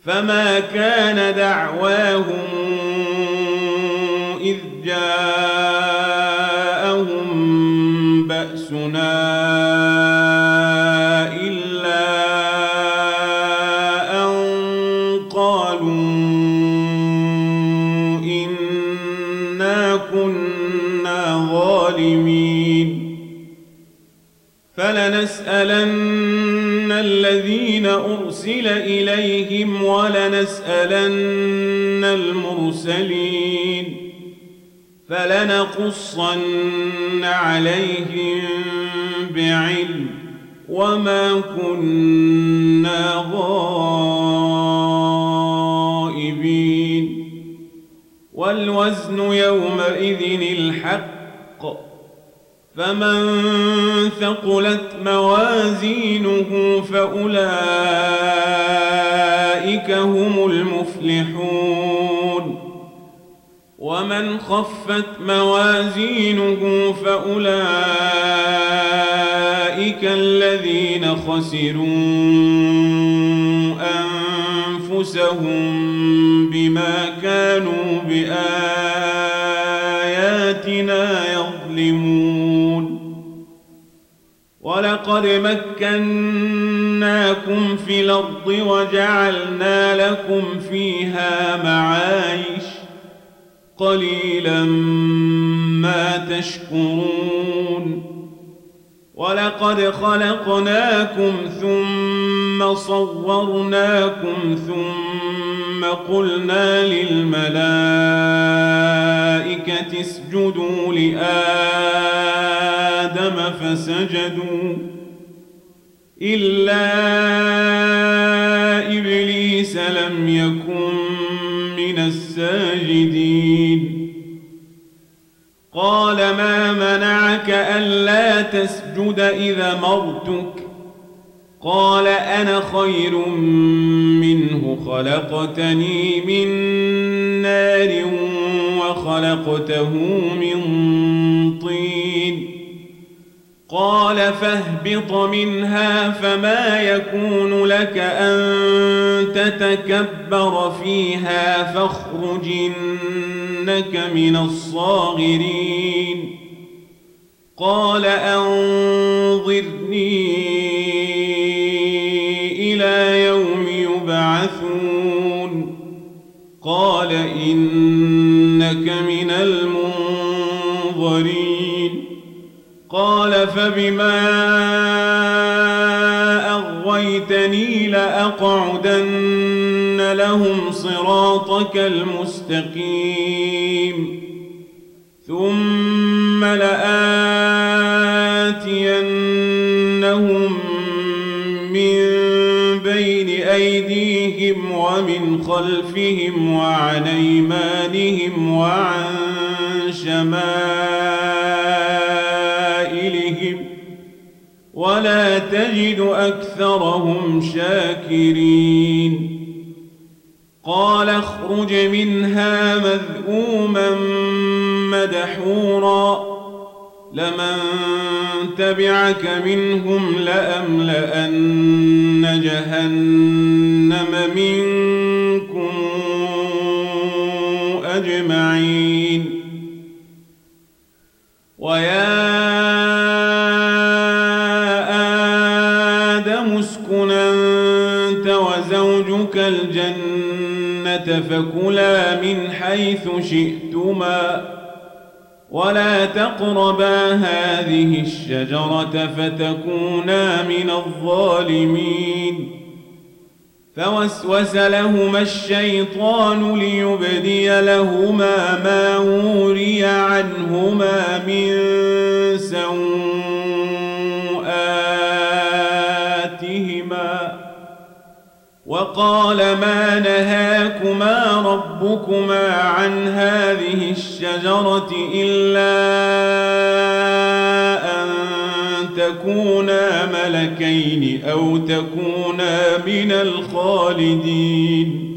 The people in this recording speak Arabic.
فما كان دعواهم إذ جاءهم بأسنا إلا أن قالوا إنا كنا ظالمين فلنسألن الذين أرسل إليهم ولنسألن المرسلين فلنقصن عليهم بعلم وما كنا غائبين والوزن يومئذ الحق فمن ثقلت موازينه فأولئك هم المفلحون ومن خفت موازينه فأولئك الذين خسروا أنفسهم بما كانوا بآياتنا يظلمون ولقد مكناكم في الأرض وجعلنا لكم فيها معايش قليلا ما تشكرون ولقد خلقناكم ثم صورناكم ثم قلنا للملائكة اسجدوا لآدم فسجدوا إلا إبليس لم يكن من الساجدين قال ما منعك ألا تسجد إذا مرتك قال أنا خير منه خلقتني من نار وخلقته من طين قال فاهبط منها فما يكون لك أن تتكبر فيها فاخرج إنك من الصاغرين قال أنظرني إلى يوم يبعثون قال إنك من المنظرين قال فبما أغويتني لأقعدن لهم صراطك المستقيم ثم لآتينهم من بين أيديهم ومن خلفهم وعن أيمانهم وعن شمائلهم ولا تجد أكثرهم شاكرين قال اخرج منها مذءوما مدحورا لمن تبعك منهم لأملأن جهنم منكم أجمعين ويا آدم اسكن أنت وزوجك الجنة فكلا من حيث شئتما ولا تقربا هذه الشجرة فتكونا من الظالمين فوسوس لهما الشيطان ليبدي لهما ما وري عنهما من سوآتهما وقال ما نهاكما ربكما عن هذه الشجرة إلا أن تكونا ملكين أو تكونا من الخالدين